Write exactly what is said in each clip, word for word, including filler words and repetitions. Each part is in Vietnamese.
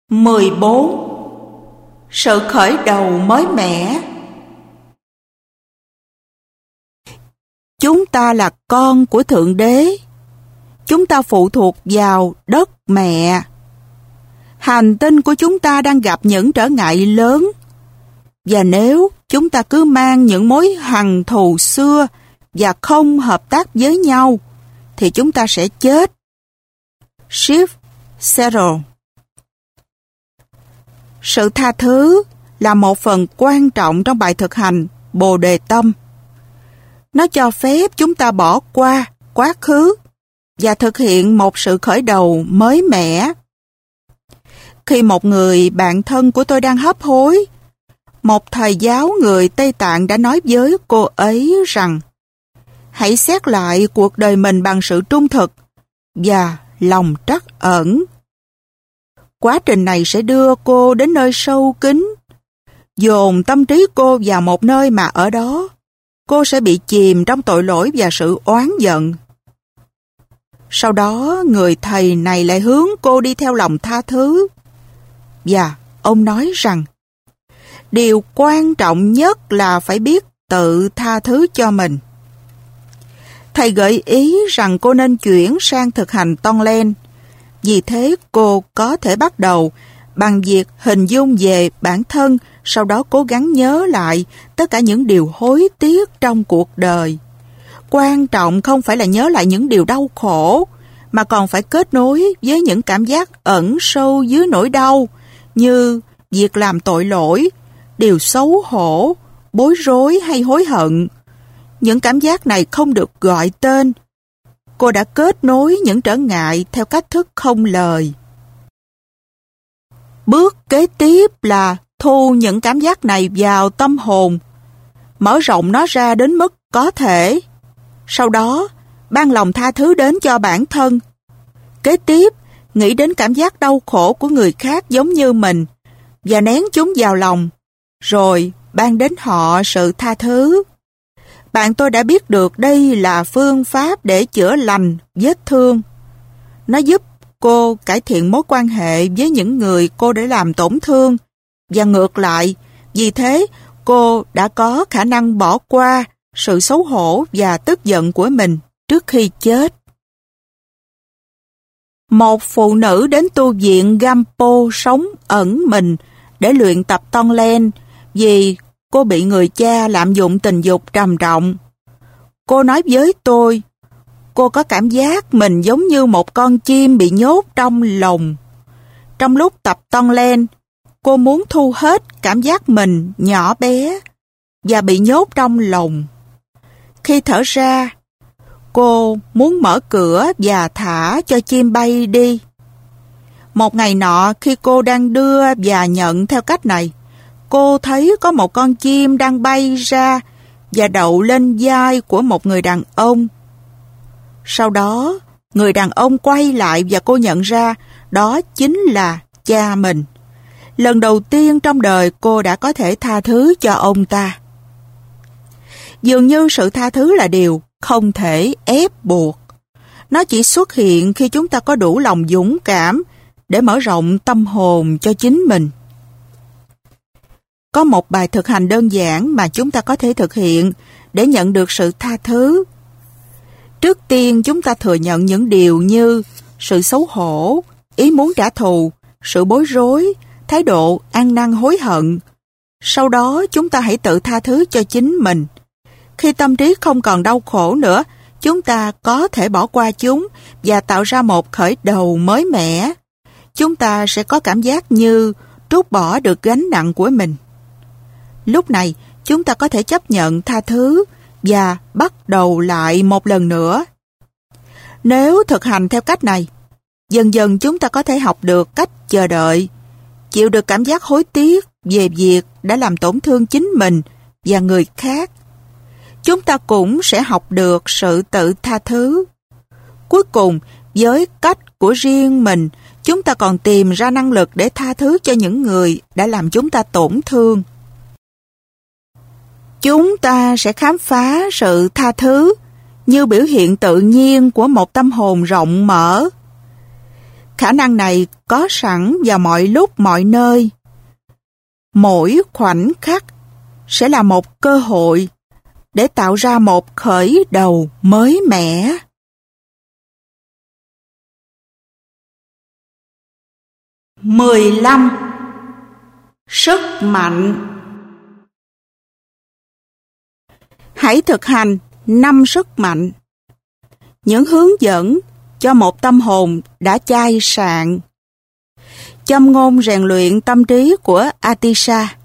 mười bốn. Sự khởi đầu mới mẻ. Chúng ta là con của Thượng Đế. Chúng ta phụ thuộc vào đất mẹ. Hành tinh của chúng ta đang gặp những trở ngại lớn. Và nếu chúng ta cứ mang những mối hằn thù xưa và không hợp tác với nhau, thì chúng ta sẽ chết. Shiv Settle. Sự tha thứ là một phần quan trọng trong bài thực hành Bồ Đề Tâm. Nó cho phép chúng ta bỏ qua quá khứ và thực hiện một sự khởi đầu mới mẻ. Khi một người bạn thân của tôi đang hấp hối, một thầy giáo người Tây Tạng đã nói với cô ấy rằng hãy xét lại cuộc đời mình bằng sự trung thực và lòng trắc ẩn. Quá trình này sẽ đưa cô đến nơi sâu kín, dồn tâm trí cô vào một nơi mà ở đó cô sẽ bị chìm trong tội lỗi và sự oán giận. Sau đó, người thầy này lại hướng cô đi theo lòng tha thứ. Và ông nói rằng, điều quan trọng nhất là phải biết tự tha thứ cho mình. Thầy gợi ý rằng cô nên chuyển sang thực hành Tonglen. Vì thế cô có thể bắt đầu bằng việc hình dung về bản thân, sau đó cố gắng nhớ lại tất cả những điều hối tiếc trong cuộc đời. Quan trọng không phải là nhớ lại những điều đau khổ, mà còn phải kết nối với những cảm giác ẩn sâu dưới nỗi đau, như việc làm tội lỗi, điều xấu hổ, bối rối hay hối hận. Những cảm giác này không được gọi tên. Cô đã kết nối những trở ngại theo cách thức không lời. Bước kế tiếp là thu những cảm giác này vào tâm hồn, mở rộng nó ra đến mức có thể. Sau đó, ban lòng tha thứ đến cho bản thân. Kế tiếp, nghĩ đến cảm giác đau khổ của người khác giống như mình và nén chúng vào lòng, rồi ban đến họ sự tha thứ. Bạn tôi đã biết được đây là phương pháp để chữa lành vết thương. Nó giúp cô cải thiện mối quan hệ với những người cô đã làm tổn thương, và ngược lại, vì thế cô đã có khả năng bỏ qua sự xấu hổ và tức giận của mình trước khi chết. Một phụ nữ đến tu viện Gampo sống ẩn mình để luyện tập Tonglen vì cô bị người cha lạm dụng tình dục trầm trọng. Cô nói với tôi, cô có cảm giác mình giống như một con chim bị nhốt trong lồng. Trong lúc tập Tonglen, cô muốn thu hết cảm giác mình nhỏ bé và bị nhốt trong lồng. Khi thở ra, cô muốn mở cửa và thả cho chim bay đi. Một ngày nọ, khi cô đang đưa và nhận theo cách này, cô thấy có một con chim đang bay ra và đậu lên vai của một người đàn ông. Sau đó, người đàn ông quay lại và cô nhận ra đó chính là cha mình. Lần đầu tiên trong đời cô đã có thể tha thứ cho ông ta. Dường như sự tha thứ là điều không thể ép buộc. Nó chỉ xuất hiện khi chúng ta có đủ lòng dũng cảm để mở rộng tâm hồn cho chính mình. Có một bài thực hành đơn giản mà chúng ta có thể thực hiện để nhận được sự tha thứ. Trước tiên chúng ta thừa nhận những điều như sự xấu hổ, ý muốn trả thù, sự bối rối, thái độ ăn năn hối hận. Sau đó chúng ta hãy tự tha thứ cho chính mình. Khi tâm trí không còn đau khổ nữa, chúng ta có thể bỏ qua chúng và tạo ra một khởi đầu mới mẻ. Chúng ta sẽ có cảm giác như trút bỏ được gánh nặng của mình. Lúc này, chúng ta có thể chấp nhận tha thứ và bắt đầu lại một lần nữa. Nếu thực hành theo cách này, dần dần chúng ta có thể học được cách chờ đợi, chịu được cảm giác hối tiếc về việc đã làm tổn thương chính mình và người khác. Chúng ta cũng sẽ học được sự tự tha thứ. Cuối cùng, với cách của riêng mình, chúng ta còn tìm ra năng lực để tha thứ cho những người đã làm chúng ta tổn thương. Chúng ta sẽ khám phá sự tha thứ như biểu hiện tự nhiên của một tâm hồn rộng mở. Khả năng này có sẵn vào mọi lúc mọi nơi. Mỗi khoảnh khắc sẽ là một cơ hội để tạo ra một khởi đầu mới mẻ. mười lăm. Sức mạnh. Hãy thực hành năm sức mạnh. Những hướng dẫn cho một tâm hồn đã chai sạn. Châm ngôn rèn luyện tâm trí của Atisha.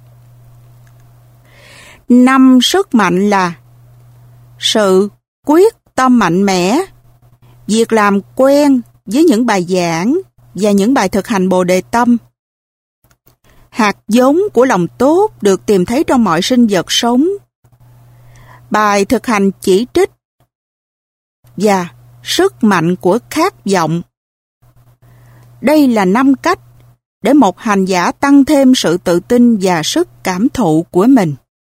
Năm sức mạnh là sự quyết tâm mạnh mẽ, việc làm quen với những bài giảng và những bài thực hành Bồ Đề Tâm. Hạt giống của lòng tốt được tìm thấy trong mọi sinh vật sống. Bài thực hành chỉ trích và sức mạnh của khát vọng. Đây là năm cách để một hành giả tăng thêm sự tự tin và sức cảm thụ của mình.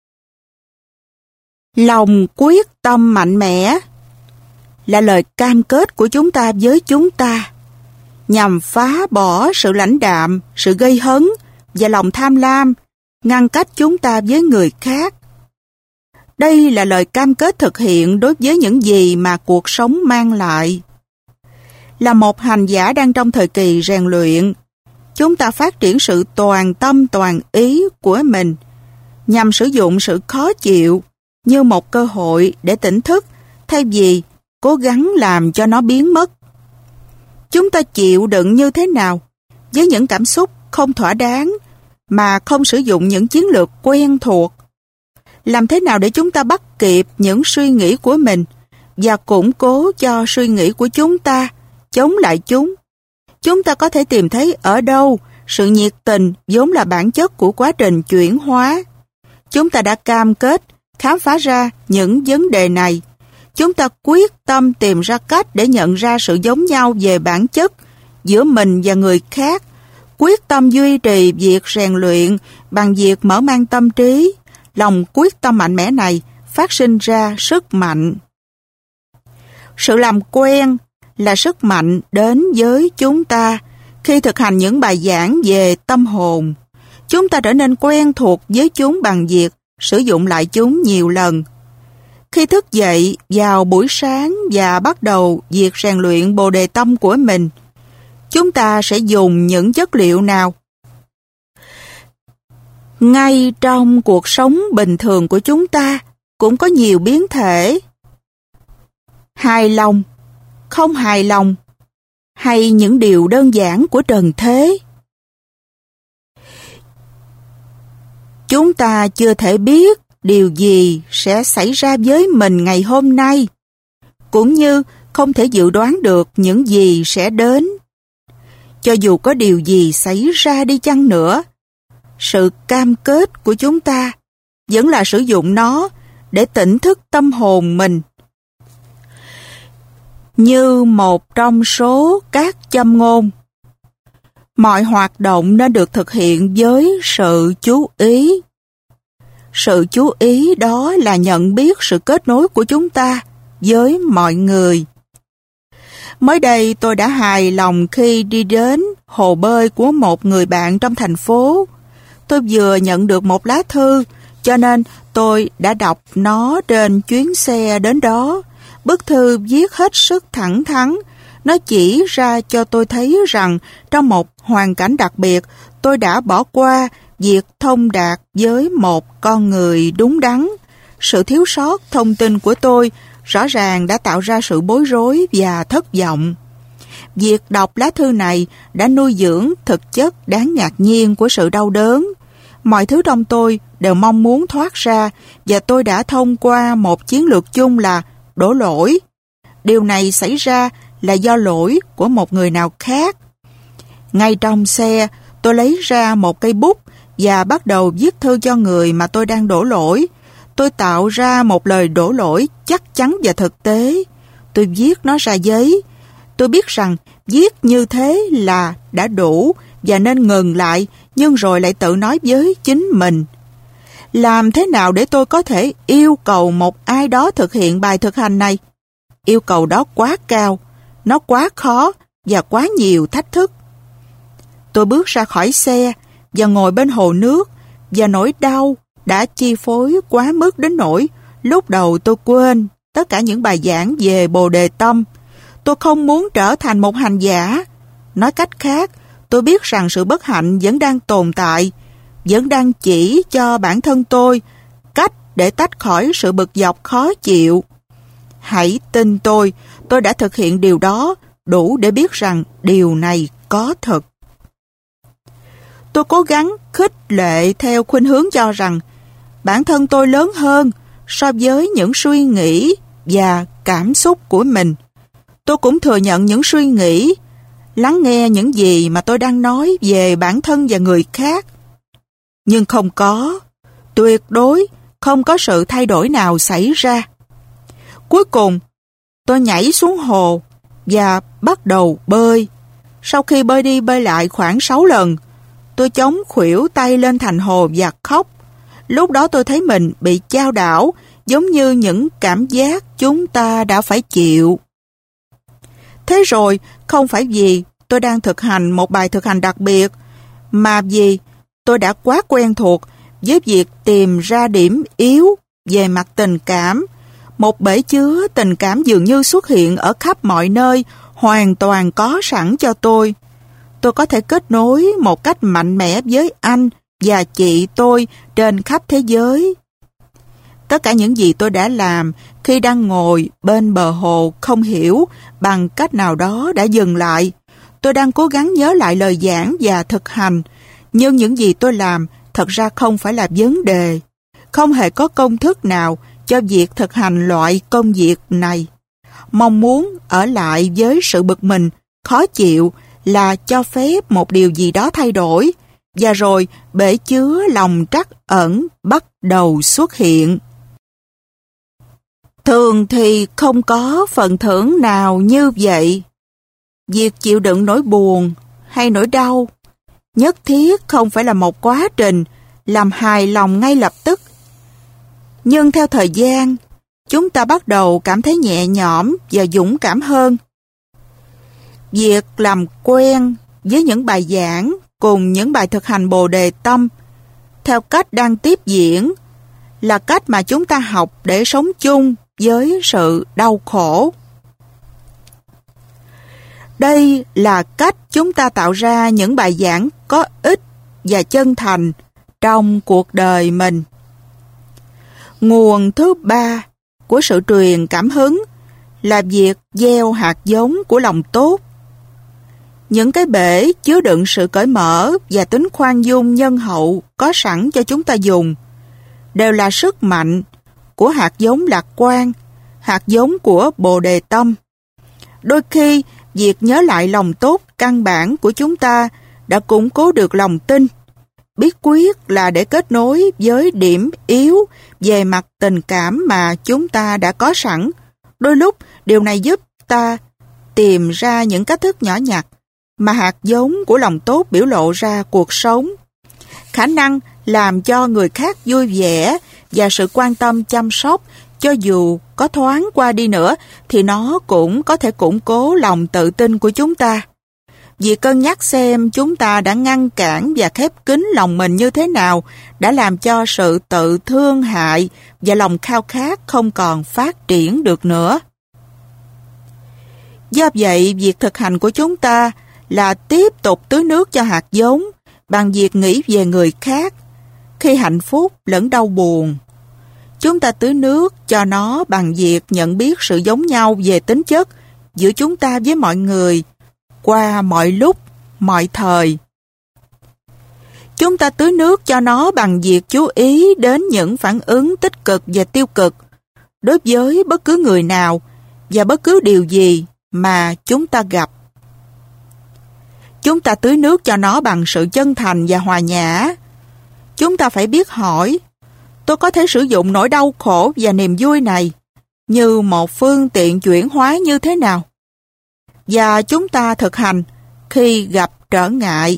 Lòng quyết tâm mạnh mẽ là lời cam kết của chúng ta với chúng ta, nhằm phá bỏ sự lãnh đạm, sự gây hấn và lòng tham lam, ngăn cách chúng ta với người khác. Đây là lời cam kết thực hiện đối với những gì mà cuộc sống mang lại. Là một hành giả đang trong thời kỳ rèn luyện, chúng ta phát triển sự toàn tâm toàn ý của mình, nhằm sử dụng sự khó chịu như một cơ hội để tỉnh thức, thay vì cố gắng làm cho nó biến mất. Chúng ta chịu đựng như thế nào với những cảm xúc không thỏa đáng mà không sử dụng những chiến lược quen thuộc? Làm thế nào để chúng ta bắt kịp những suy nghĩ của mình và củng cố cho suy nghĩ của chúng ta chống lại chúng? Chúng ta có thể tìm thấy ở đâu sự nhiệt tình vốn là bản chất của quá trình chuyển hóa. Chúng ta đã cam kết khám phá ra những vấn đề này. Chúng ta quyết tâm tìm ra cách để nhận ra sự giống nhau về bản chất giữa mình và người khác, quyết tâm duy trì việc rèn luyện bằng việc mở mang tâm trí. Lòng quyết tâm mạnh mẽ này phát sinh ra sức mạnh. Sự làm quen là sức mạnh đến với chúng ta khi thực hành những bài giảng về tâm hồn. Chúng ta trở nên quen thuộc với chúng bằng việc sử dụng lại chúng nhiều lần. Khi thức dậy vào buổi sáng và bắt đầu việc rèn luyện Bồ Đề Tâm của mình, chúng ta sẽ dùng những chất liệu nào? Ngay trong cuộc sống bình thường của chúng ta cũng có nhiều biến thể. Hài lòng, không hài lòng, hay những điều đơn giản của trần thế. Chúng ta chưa thể biết điều gì sẽ xảy ra với mình ngày hôm nay, cũng như không thể dự đoán được những gì sẽ đến. Cho dù có điều gì xảy ra đi chăng nữa, sự cam kết của chúng ta vẫn là sử dụng nó để tỉnh thức tâm hồn mình. Như một trong số các châm ngôn, mọi hoạt động nên được thực hiện với sự chú ý. Sự chú ý đó là nhận biết sự kết nối của chúng ta với mọi người. Mới đây tôi đã hài lòng khi đi đến hồ bơi của một người bạn trong thành phố. Tôi vừa nhận được một lá thư, cho nên tôi đã đọc nó trên chuyến xe đến đó. Bức thư viết hết sức thẳng thắn. Nó chỉ ra cho tôi thấy rằng trong một hoàn cảnh đặc biệt, tôi đã bỏ qua việc thông đạt với một con người đúng đắn. Sự thiếu sót thông tin của tôi rõ ràng đã tạo ra sự bối rối và thất vọng. Việc đọc lá thư này đã nuôi dưỡng thực chất đáng ngạc nhiên của sự đau đớn. Mọi thứ trong tôi đều mong muốn thoát ra, và tôi đã thông qua một chiến lược chung là đổ lỗi. Điều này xảy ra là do lỗi của một người nào khác. Ngay trong xe, tôi lấy ra một cây bút và bắt đầu viết thư cho người mà tôi đang đổ lỗi. Tôi tạo ra một lời đổ lỗi chắc chắn và thực tế. Tôi viết nó ra giấy. Tôi biết rằng viết như thế là đã đủ và nên ngừng lại, nhưng rồi lại tự nói với chính mình: làm thế nào để tôi có thể yêu cầu một ai đó thực hiện bài thực hành này? Yêu cầu đó quá cao, nó quá khó và quá nhiều thách thức. Tôi bước ra khỏi xe và ngồi bên hồ nước, và nỗi đau đã chi phối quá mức đến nỗi lúc đầu tôi quên tất cả những bài giảng về Bồ Đề Tâm. Tôi không muốn trở thành một hành giả. Nói cách khác, tôi biết rằng sự bất hạnh vẫn đang tồn tại, vẫn đang chỉ cho bản thân tôi cách để tách khỏi sự bực dọc khó chịu. Hãy tin tôi, tôi đã thực hiện điều đó đủ để biết rằng điều này có thật. Tôi cố gắng khích lệ theo khuynh hướng cho rằng bản thân tôi lớn hơn so với những suy nghĩ và cảm xúc của mình. Tôi cũng thừa nhận những suy nghĩ, lắng nghe những gì mà tôi đang nói về bản thân và người khác. Nhưng không có, tuyệt đối không có sự thay đổi nào xảy ra. Cuối cùng, tôi nhảy xuống hồ và bắt đầu bơi. Sau khi bơi đi bơi lại khoảng sáu lần, tôi chống khuỷu tay lên thành hồ và khóc. Lúc đó tôi thấy mình bị chao đảo, giống như những cảm giác chúng ta đã phải chịu. Thế rồi, không phải vì tôi đang thực hành một bài thực hành đặc biệt, mà vì tôi đã quá quen thuộc với việc tìm ra điểm yếu về mặt tình cảm. Một bể chứa tình cảm dường như xuất hiện ở khắp mọi nơi, hoàn toàn có sẵn cho tôi. Tôi có thể kết nối một cách mạnh mẽ với anh và chị tôi trên khắp thế giới. Tất cả những gì tôi đã làm khi đang ngồi bên bờ hồ không hiểu bằng cách nào đó đã dừng lại. Tôi đang cố gắng nhớ lại lời giảng và thực hành, nhưng những gì tôi làm thật ra không phải là vấn đề. Không hề có công thức nào cho việc thực hành loại công việc này. Mong muốn ở lại với sự bực mình, khó chịu là cho phép một điều gì đó thay đổi, và rồi bể chứa lòng trắc ẩn bắt đầu xuất hiện. Thường thì không có phần thưởng nào như vậy. Việc chịu đựng nỗi buồn hay nỗi đau nhất thiết không phải là một quá trình làm hài lòng ngay lập tức. Nhưng theo thời gian, chúng ta bắt đầu cảm thấy nhẹ nhõm và dũng cảm hơn. Việc làm quen với những bài giảng cùng những bài thực hành Bồ Đề Tâm theo cách đang tiếp diễn là cách mà chúng ta học để sống chung với sự đau khổ. Đây là cách chúng ta tạo ra những bài giảng có ích và chân thành trong cuộc đời mình. Nguồn thứ ba của sự truyền cảm hứng là việc gieo hạt giống của lòng tốt. Những cái bể chứa đựng sự cởi mở và tính khoan dung nhân hậu có sẵn cho chúng ta dùng đều là sức mạnh của hạt giống lạc quan, hạt giống của Bồ Đề Tâm. Đôi khi, việc nhớ lại lòng tốt căn bản của chúng ta đã củng cố được lòng tin. Bí quyết là để kết nối với điểm yếu về mặt tình cảm mà chúng ta đã có sẵn. Đôi lúc, điều này giúp ta tìm ra những cách thức nhỏ nhặt mà hạt giống của lòng tốt biểu lộ ra cuộc sống. Khả năng làm cho người khác vui vẻ và sự quan tâm chăm sóc, cho dù có thoáng qua đi nữa, thì nó cũng có thể củng cố lòng tự tin của chúng ta. Vì cân nhắc xem chúng ta đã ngăn cản và khép kín lòng mình như thế nào đã làm cho sự tự thương hại và lòng khao khát không còn phát triển được nữa. Do vậy, việc thực hành của chúng ta là tiếp tục tưới nước cho hạt giống bằng việc nghĩ về người khác. Khi hạnh phúc lẫn đau buồn, chúng ta tưới nước cho nó bằng việc nhận biết sự giống nhau về tính chất giữa chúng ta với mọi người qua mọi lúc, mọi thời. Chúng ta tưới nước cho nó bằng việc chú ý đến những phản ứng tích cực và tiêu cực đối với bất cứ người nào và bất cứ điều gì mà chúng ta gặp. Chúng ta tưới nước cho nó bằng sự chân thành và hòa nhã. Chúng ta phải biết hỏi, tôi có thể sử dụng nỗi đau khổ và niềm vui này như một phương tiện chuyển hóa như thế nào? Và chúng ta thực hành khi gặp trở ngại.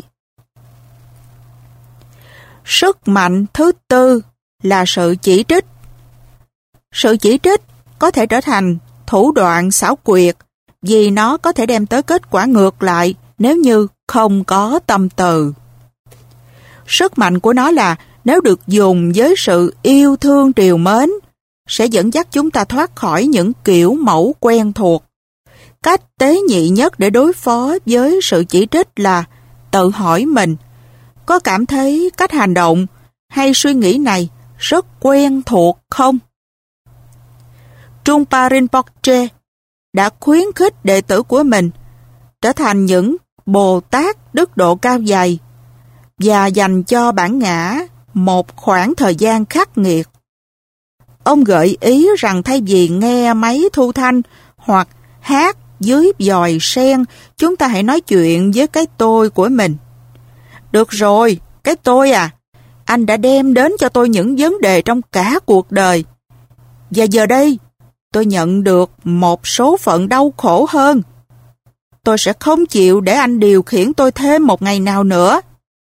Sức mạnh thứ tư là sự chỉ trích. Sự chỉ trích có thể trở thành thủ đoạn xảo quyệt vì nó có thể đem tới kết quả ngược lại nếu như không có tâm từ. Sức mạnh của nó là nếu được dùng với sự yêu thương trìu mến, sẽ dẫn dắt chúng ta thoát khỏi những kiểu mẫu quen thuộc. Cách tế nhị nhất để đối phó với sự chỉ trích là tự hỏi mình, có cảm thấy cách hành động hay suy nghĩ này rất quen thuộc không? Trungpa Rinpoche đã khuyến khích đệ tử của mình trở thành những Bồ Tát đức độ cao dày và dành cho bản ngã một khoảng thời gian khắc nghiệt. Ông gợi ý rằng thay vì nghe máy thu thanh hoặc hát dưới vòi sen, chúng ta hãy nói chuyện với cái tôi của mình. Được rồi, cái tôi à, anh đã đem đến cho tôi những vấn đề trong cả cuộc đời. Và giờ đây, tôi nhận được một số phận đau khổ hơn. Tôi sẽ không chịu để anh điều khiển tôi thêm một ngày nào nữa.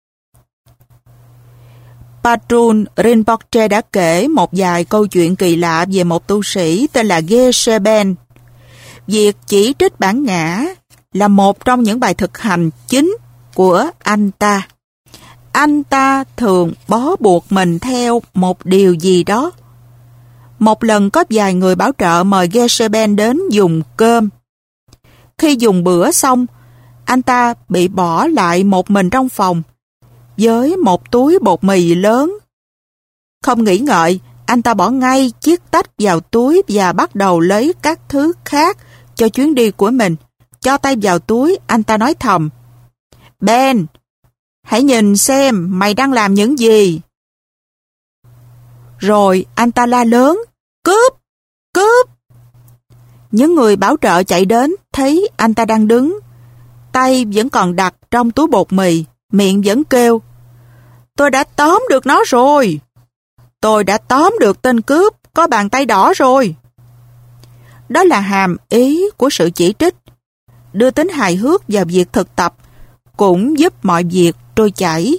Patrul Rinpoche đã kể một vài câu chuyện kỳ lạ về một tu sĩ tên là Geshe Ben. Việc chỉ trích bản ngã là một trong những bài thực hành chính của anh ta. Anh ta thường bó buộc mình theo một điều gì đó. Một lần có vài người bảo trợ mời Geshe Ben đến dùng cơm. Khi dùng bữa xong, anh ta bị bỏ lại một mình trong phòng với một túi bột mì lớn. Không nghĩ ngợi, anh ta bỏ ngay chiếc tách vào túi và bắt đầu lấy các thứ khác cho chuyến đi của mình. Cho tay vào túi, anh ta nói thầm: Ben, hãy nhìn xem mày đang làm những gì. Rồi anh ta la lớn: Cướp! Cướp! Những người bảo trợ chạy đến, thấy anh ta đang đứng, tay vẫn còn đặt trong túi bột mì, miệng vẫn kêu: Tôi đã tóm được nó rồi! Tôi đã tóm được tên cướp có bàn tay đỏ rồi! Đó là hàm ý của sự chỉ trích, đưa tính hài hước vào việc thực tập, cũng giúp mọi việc trôi chảy.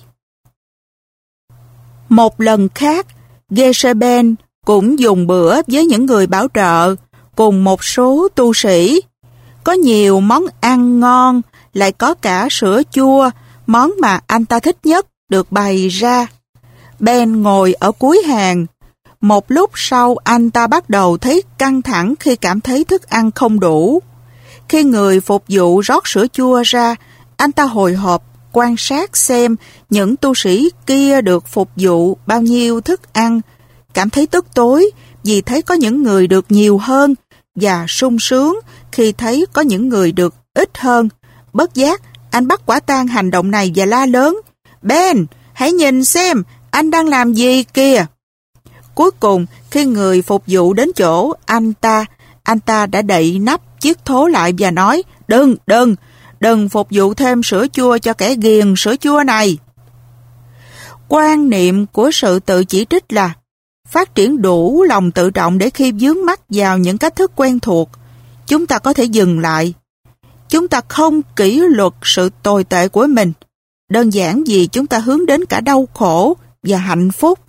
Một lần khác, Geshe Ben cũng dùng bữa với những người bảo trợ cùng một số tu sĩ. Có nhiều món ăn ngon, lại có cả sữa chua, món mà anh ta thích nhất được bày ra. Ben ngồi ở cuối hàng. Một lúc sau anh ta bắt đầu thấy căng thẳng khi cảm thấy thức ăn không đủ. Khi người phục vụ rót sữa chua ra, anh ta hồi hộp quan sát xem những tu sĩ kia được phục vụ bao nhiêu thức ăn, cảm thấy tức tối vì thấy có những người được nhiều hơn và sung sướng khi thấy có những người được ít hơn. Bất giác, anh bắt quả tang hành động này và la lớn: Ben, hãy nhìn xem, anh đang làm gì kìa. Cuối cùng, khi người phục vụ đến chỗ anh ta, anh ta đã đậy nắp chiếc thố lại và nói: Đừng, đừng, đừng phục vụ thêm sữa chua cho kẻ ghiền sữa chua này. Quan niệm của sự tự chỉ trích là phát triển đủ lòng tự trọng để khi vướng mắc vào những cách thức quen thuộc, chúng ta có thể dừng lại. Chúng ta không kỷ luật sự tồi tệ của mình, đơn giản vì chúng ta hướng đến cả đau khổ và hạnh phúc.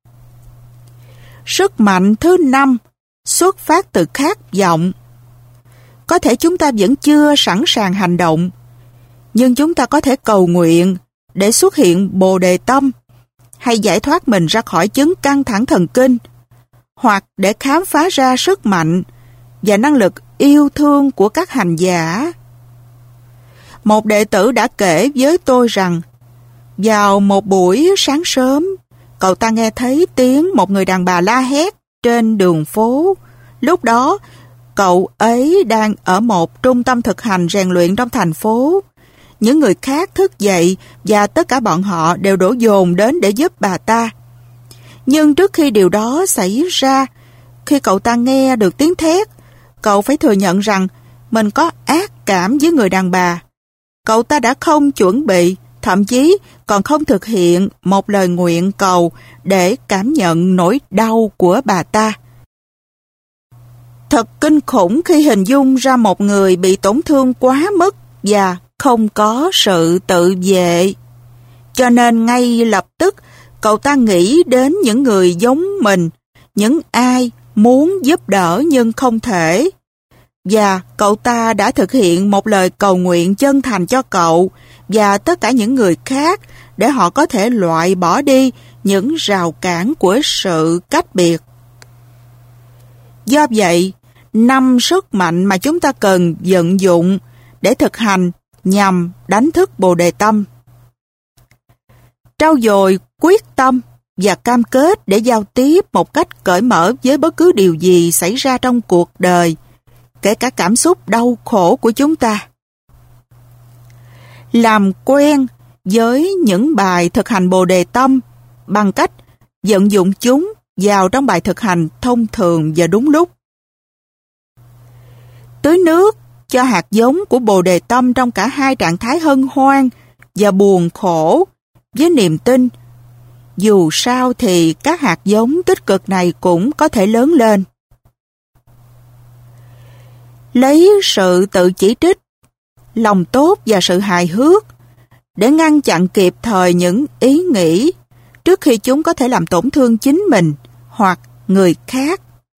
Sức mạnh thứ năm xuất phát từ khát vọng. Có thể chúng ta vẫn chưa sẵn sàng hành động, nhưng chúng ta có thể cầu nguyện để xuất hiện Bồ Đề Tâm, hay giải thoát mình ra khỏi chứng căng thẳng thần kinh, hoặc để khám phá ra sức mạnh và năng lực yêu thương của các hành giả. Một đệ tử đã kể với tôi rằng, vào một buổi sáng sớm, cậu ta nghe thấy tiếng một người đàn bà la hét trên đường phố. Lúc đó, cậu ấy đang ở một trung tâm thực hành rèn luyện trong thành phố. Những người khác thức dậy và tất cả bọn họ đều đổ dồn đến để giúp bà ta. Nhưng trước khi điều đó xảy ra, khi cậu ta nghe được tiếng thét, cậu phải thừa nhận rằng mình có ác cảm với người đàn bà. Cậu ta đã không chuẩn bị, thậm chí còn không thực hiện một lời nguyện cầu để cảm nhận nỗi đau của bà ta. Thật kinh khủng khi hình dung ra một người bị tổn thương quá mức và không có sự tự vệ. Cho nên ngay lập tức, cậu ta nghĩ đến những người giống mình, những ai muốn giúp đỡ nhưng không thể. Và cậu ta đã thực hiện một lời cầu nguyện chân thành cho cậu và tất cả những người khác để họ có thể loại bỏ đi những rào cản của sự cách biệt. Do vậy, năm sức mạnh mà chúng ta cần vận dụng để thực hành nhằm đánh thức Bồ Đề Tâm. Trau dồi quyết tâm và cam kết để giao tiếp một cách cởi mở với bất cứ điều gì xảy ra trong cuộc đời, kể cả cảm xúc đau khổ của chúng ta. Làm quen với những bài thực hành Bồ Đề Tâm bằng cách vận dụng chúng vào trong bài thực hành thông thường và đúng lúc. Tưới nước cho hạt giống của Bồ Đề Tâm trong cả hai trạng thái hân hoan và buồn khổ với niềm tin. Dù sao thì các hạt giống tích cực này cũng có thể lớn lên. Lấy sự tự chỉ trích, lòng tốt và sự hài hước để ngăn chặn kịp thời những ý nghĩ trước khi chúng có thể làm tổn thương chính mình hoặc người khác.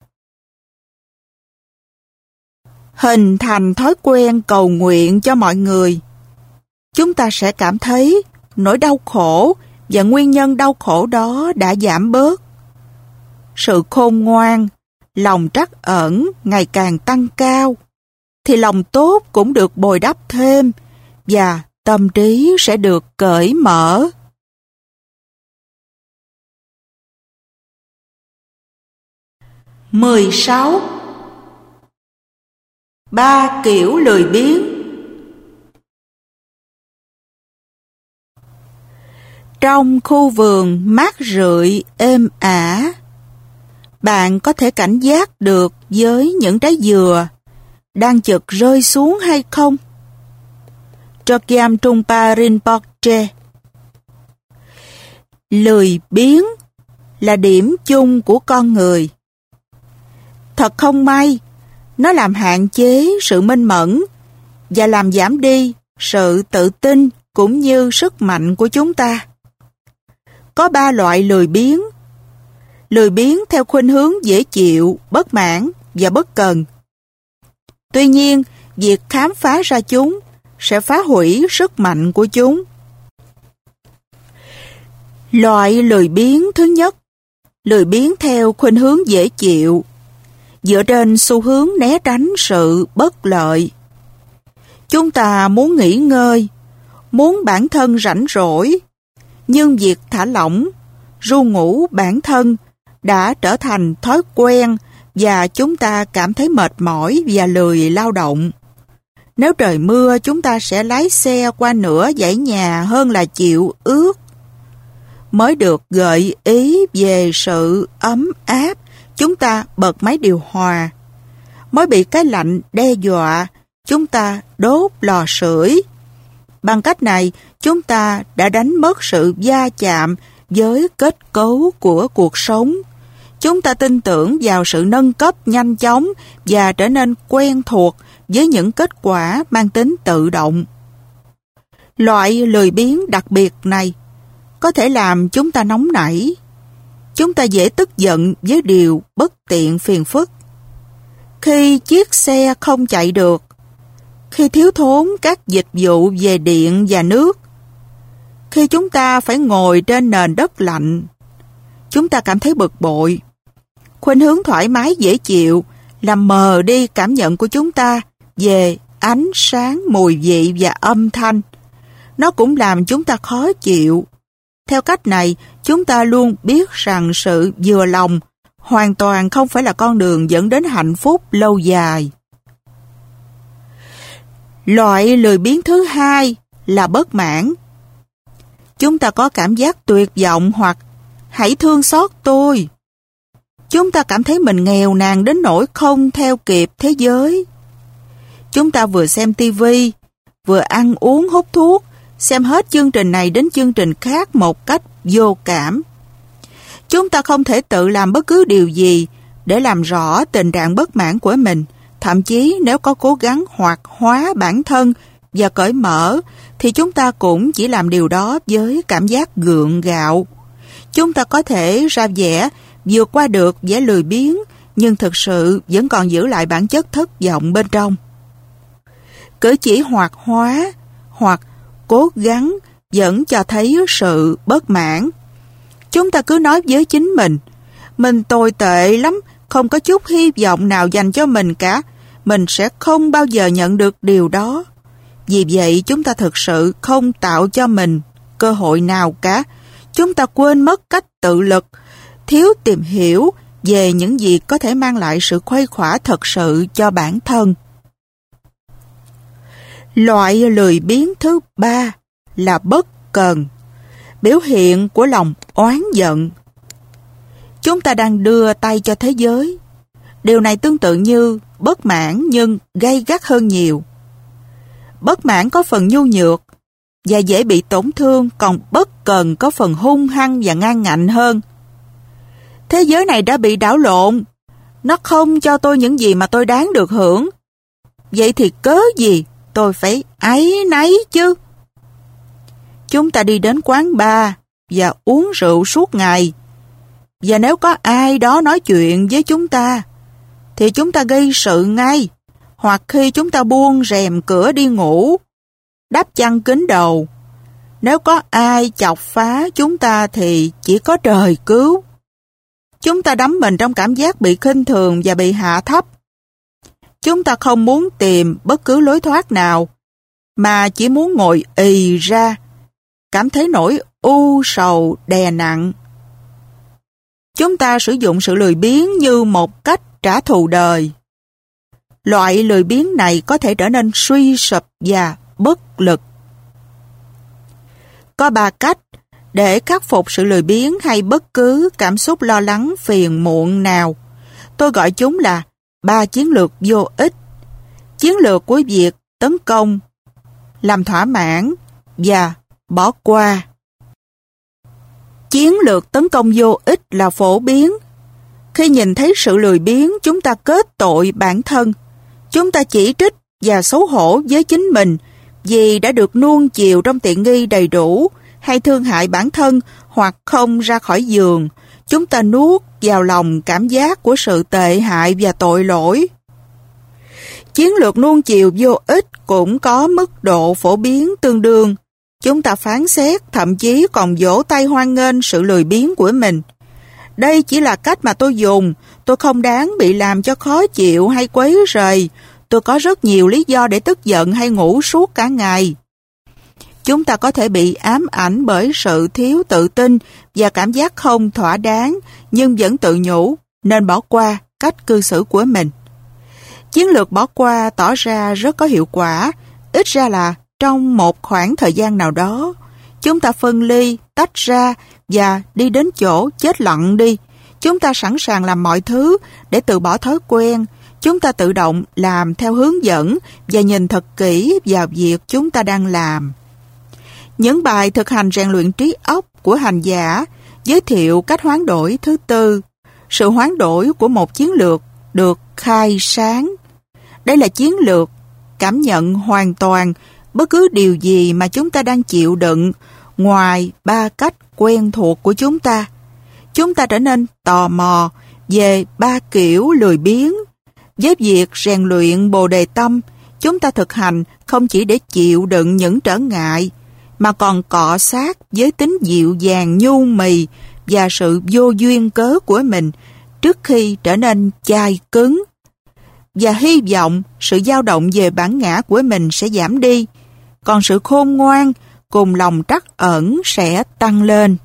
Hình thành thói quen cầu nguyện cho mọi người. Chúng ta sẽ cảm thấy nỗi đau khổ và nguyên nhân đau khổ đó đã giảm bớt. Sự khôn ngoan, lòng trắc ẩn ngày càng tăng cao, thì lòng tốt cũng được bồi đắp thêm và tâm trí sẽ được cởi mở. mười sáu. Ba kiểu lười biếng. Trong khu vườn mát rượi êm ả, bạn có thể cảnh giác được với những trái dừa đang chực rơi xuống hay không? Chogyam Trungpa Rinpoche. Lười biếng là điểm chung của con người. Thật không may, nó làm hạn chế sự minh mẫn và làm giảm đi sự tự tin cũng như sức mạnh của chúng ta. Có ba loại lười biếng. Lười biếng theo khuynh hướng dễ chịu, bất mãn và bất cần. Tuy nhiên, việc khám phá ra chúng sẽ phá hủy sức mạnh của chúng. Loại lười biếng thứ nhất, lười biếng theo khuynh hướng dễ chịu, dựa trên xu hướng né tránh sự bất lợi. Chúng ta muốn nghỉ ngơi, muốn bản thân rảnh rỗi, nhưng việc thả lỏng, ru ngủ bản thân đã trở thành thói quen và chúng ta cảm thấy mệt mỏi và lười lao động. Nếu trời mưa, chúng ta sẽ lái xe qua nửa dãy nhà hơn là chịu ướt. Mới được gợi ý về sự ấm áp, chúng ta bật máy điều hòa. Mới bị cái lạnh đe dọa, chúng ta đốt lò sưởi. Bằng cách này, chúng ta đã đánh mất sự va chạm với kết cấu của cuộc sống. Chúng ta tin tưởng vào sự nâng cấp nhanh chóng và trở nên quen thuộc với những kết quả mang tính tự động. Loại lười biếng đặc biệt này có thể làm chúng ta nóng nảy. Chúng ta dễ tức giận với điều bất tiện phiền phức. Khi chiếc xe không chạy được, khi thiếu thốn các dịch vụ về điện và nước, khi chúng ta phải ngồi trên nền đất lạnh, chúng ta cảm thấy bực bội. Khuynh hướng thoải mái dễ chịu làm mờ đi cảm nhận của chúng ta về ánh sáng, mùi vị và âm thanh. Nó cũng làm chúng ta khó chịu. Theo cách này, chúng ta luôn biết rằng sự vừa lòng hoàn toàn không phải là con đường dẫn đến hạnh phúc lâu dài. Loại lười biếng thứ hai là bất mãn. Chúng ta có cảm giác tuyệt vọng hoặc hãy thương xót tôi. Chúng ta cảm thấy mình nghèo nàn đến nỗi không theo kịp thế giới. Chúng ta vừa xem tivi, vừa ăn uống hút thuốc, xem hết chương trình này đến chương trình khác một cách vô cảm. Chúng ta không thể tự làm bất cứ điều gì để làm rõ tình trạng bất mãn của mình. Thậm chí nếu có cố gắng hoạt hóa bản thân và cởi mở, thì chúng ta cũng chỉ làm điều đó với cảm giác gượng gạo. Chúng ta có thể ra vẻ vượt qua được vẻ lười biếng nhưng thực sự vẫn còn giữ lại bản chất thất vọng bên trong. Cử chỉ hoạt hóa hoặc cố gắng vẫn cho thấy sự bất mãn. Chúng ta cứ nói với chính mình, mình tồi tệ lắm, không có chút hy vọng nào dành cho mình cả, mình sẽ không bao giờ nhận được điều đó. Vì vậy chúng ta thực sự không tạo cho mình cơ hội nào cả. Chúng ta quên mất cách tự lực, thiếu tìm hiểu về những gì có thể mang lại sự khuây khỏa thật sự cho bản thân. Loại lười biếng thứ ba là bất cần, biểu hiện của lòng oán giận. Chúng ta đang đưa tay cho thế giới. Điều này tương tự như bất mãn nhưng gay gắt hơn nhiều. Bất mãn có phần nhu nhược và dễ bị tổn thương, còn bất cần có phần hung hăng và ngang ngạnh hơn. Thế giới này đã bị đảo lộn. Nó không cho tôi những gì mà tôi đáng được hưởng. Vậy thì cớ gì tôi phải áy náy chứ? Chúng ta đi đến quán bar và uống rượu suốt ngày. Và nếu có ai đó nói chuyện với chúng ta, thì chúng ta gây sự ngay. Hoặc khi chúng ta buông rèm cửa đi ngủ, đắp chăn kín đầu, nếu có ai chọc phá chúng ta thì chỉ có trời cứu. Chúng ta đắm mình trong cảm giác bị khinh thường và bị hạ thấp. Chúng ta không muốn tìm bất cứ lối thoát nào, mà chỉ muốn ngồi ì ra, cảm thấy nỗi u sầu đè nặng. Chúng ta sử dụng sự lười biếng như một cách trả thù đời. Loại lười biếng này có thể trở nên suy sụp và bất lực. Có ba cách để khắc phục sự lười biếng hay bất cứ cảm xúc lo lắng phiền muộn nào. Tôi gọi chúng là ba chiến lược vô ích. Chiến lược của việc tấn công, làm thỏa mãn và bỏ qua. Chiến lược tấn công vô ích là phổ biến. Khi nhìn thấy sự lười biếng, chúng ta kết tội bản thân. Chúng ta chỉ trích và xấu hổ với chính mình vì đã được nuông chiều trong tiện nghi đầy đủ, hay thương hại bản thân hoặc không ra khỏi giường. Chúng ta nuốt vào lòng cảm giác của sự tệ hại và tội lỗi. Chiến lược nuông chiều vô ích cũng có mức độ phổ biến tương đương. Chúng ta phán xét, thậm chí còn vỗ tay hoan nghênh sự lười biếng của mình. Đây chỉ là cách mà tôi dùng, tôi không đáng bị làm cho khó chịu hay quấy rầy. Tôi có rất nhiều lý do để tức giận hay ngủ suốt cả ngày. Chúng ta có thể bị ám ảnh bởi sự thiếu tự tin và cảm giác không thỏa đáng, nhưng vẫn tự nhủ nên bỏ qua cách cư xử của mình. Chiến lược bỏ qua tỏ ra rất có hiệu quả, ít ra là trong một khoảng thời gian nào đó. Chúng ta phân ly, tách ra và đi đến chỗ chết lặng đi. Chúng ta sẵn sàng làm mọi thứ để từ bỏ thói quen. Chúng ta tự động làm theo hướng dẫn và nhìn thật kỹ vào việc chúng ta đang làm. Những bài thực hành rèn luyện trí óc của hành giả giới thiệu cách hoán đổi thứ tư. Sự hoán đổi của một chiến lược được khai sáng. Đây là chiến lược cảm nhận hoàn toàn bất cứ điều gì mà chúng ta đang chịu đựng ngoài ba cách quen thuộc của chúng ta. Chúng ta trở nên tò mò về ba kiểu lười biếng. Với việc rèn luyện Bồ Đề Tâm, chúng ta thực hành không chỉ để chịu đựng những trở ngại, mà còn cọ sát với tính dịu dàng nhu mì và sự vô duyên cớ của mình trước khi trở nên chai cứng. Và hy vọng sự dao động về bản ngã của mình sẽ giảm đi, còn sự khôn ngoan cùng lòng trắc ẩn sẽ tăng lên.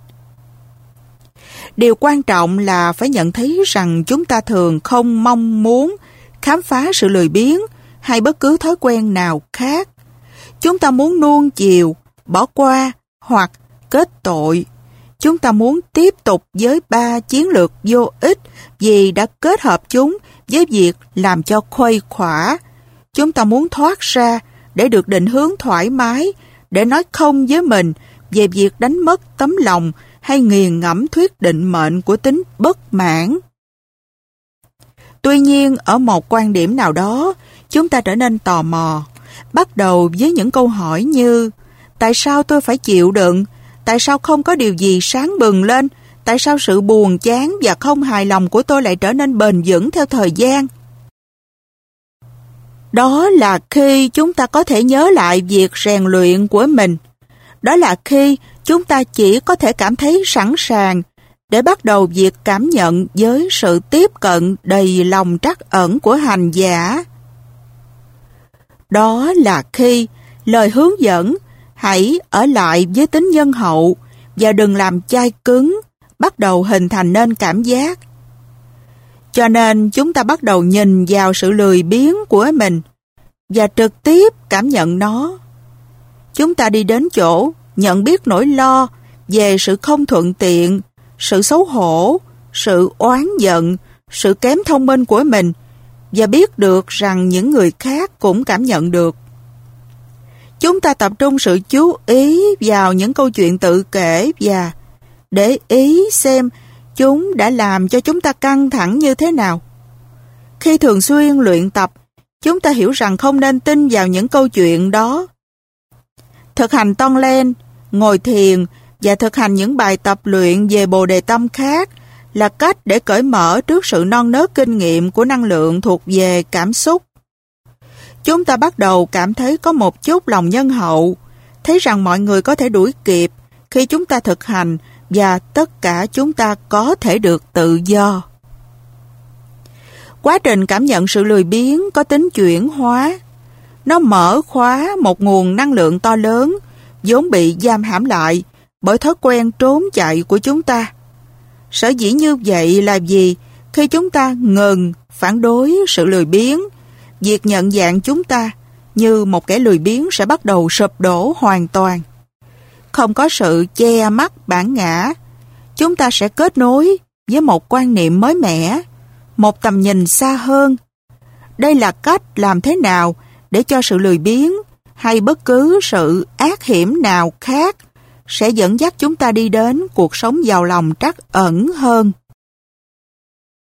Điều quan trọng là phải nhận thấy rằng chúng ta thường không mong muốn khám phá sự lười biếng hay bất cứ thói quen nào khác. Chúng ta muốn nuông chiều, bỏ qua hoặc kết tội. Chúng ta muốn tiếp tục với ba chiến lược vô ích vì đã kết hợp chúng với việc làm cho khuây khỏa. Chúng ta muốn thoát ra để được định hướng thoải mái, để nói không với mình về việc đánh mất tấm lòng hay nghiền ngẫm thuyết định mệnh của tính bất mãn. Tuy nhiên, ở một quan điểm nào đó, chúng ta trở nên tò mò, bắt đầu với những câu hỏi như: tại sao tôi phải chịu đựng? Tại sao không có điều gì sáng bừng lên? tại sao sự buồn chán và không hài lòng của tôi lại trở nên bền vững theo thời gian? Đó là khi chúng ta có thể nhớ lại việc rèn luyện của mình. Đó là khi chúng ta chỉ có thể cảm thấy sẵn sàng để bắt đầu việc cảm nhận với sự tiếp cận đầy lòng trắc ẩn của hành giả. Đó là khi lời hướng dẫn hãy ở lại với tính nhân hậu và đừng làm chai cứng bắt đầu hình thành nên cảm giác. Cho nên chúng ta bắt đầu nhìn vào sự lười biếng của mình và trực tiếp cảm nhận nó. Chúng ta đi đến chỗ nhận biết nỗi lo về sự không thuận tiện, sự xấu hổ, sự oán giận, sự kém thông minh của mình và biết được rằng những người khác cũng cảm nhận được. Chúng ta tập trung sự chú ý vào những câu chuyện tự kể và để ý xem chúng đã làm cho chúng ta căng thẳng như thế nào. Khi thường xuyên luyện tập, chúng ta hiểu rằng không nên tin vào những câu chuyện đó. Thực hành Tonglen, ngồi thiền và thực hành những bài tập luyện về Bồ Đề Tâm khác là cách để cởi mở trước sự non nớt kinh nghiệm của năng lượng thuộc về cảm xúc. Chúng ta bắt đầu cảm thấy có một chút lòng nhân hậu, thấy rằng mọi người có thể đuổi kịp khi chúng ta thực hành và tất cả chúng ta có thể được tự do. Quá trình cảm nhận sự lười biếng có tính chuyển hóa. Nó mở khóa một nguồn năng lượng to lớn vốn bị giam hãm lại bởi thói quen trốn chạy của chúng ta. Sở dĩ như vậy là vì khi chúng ta ngừng phản đối sự lười biếng, việc nhận dạng chúng ta như một kẻ lười biếng sẽ bắt đầu sụp đổ hoàn toàn. Không có sự che mắt bản ngã, chúng ta sẽ kết nối với một quan niệm mới mẻ, một tầm nhìn xa hơn. Đây là cách làm thế nào để cho sự lười biếng hay bất cứ sự ác hiểm nào khác sẽ dẫn dắt chúng ta đi đến cuộc sống giàu lòng trắc ẩn hơn.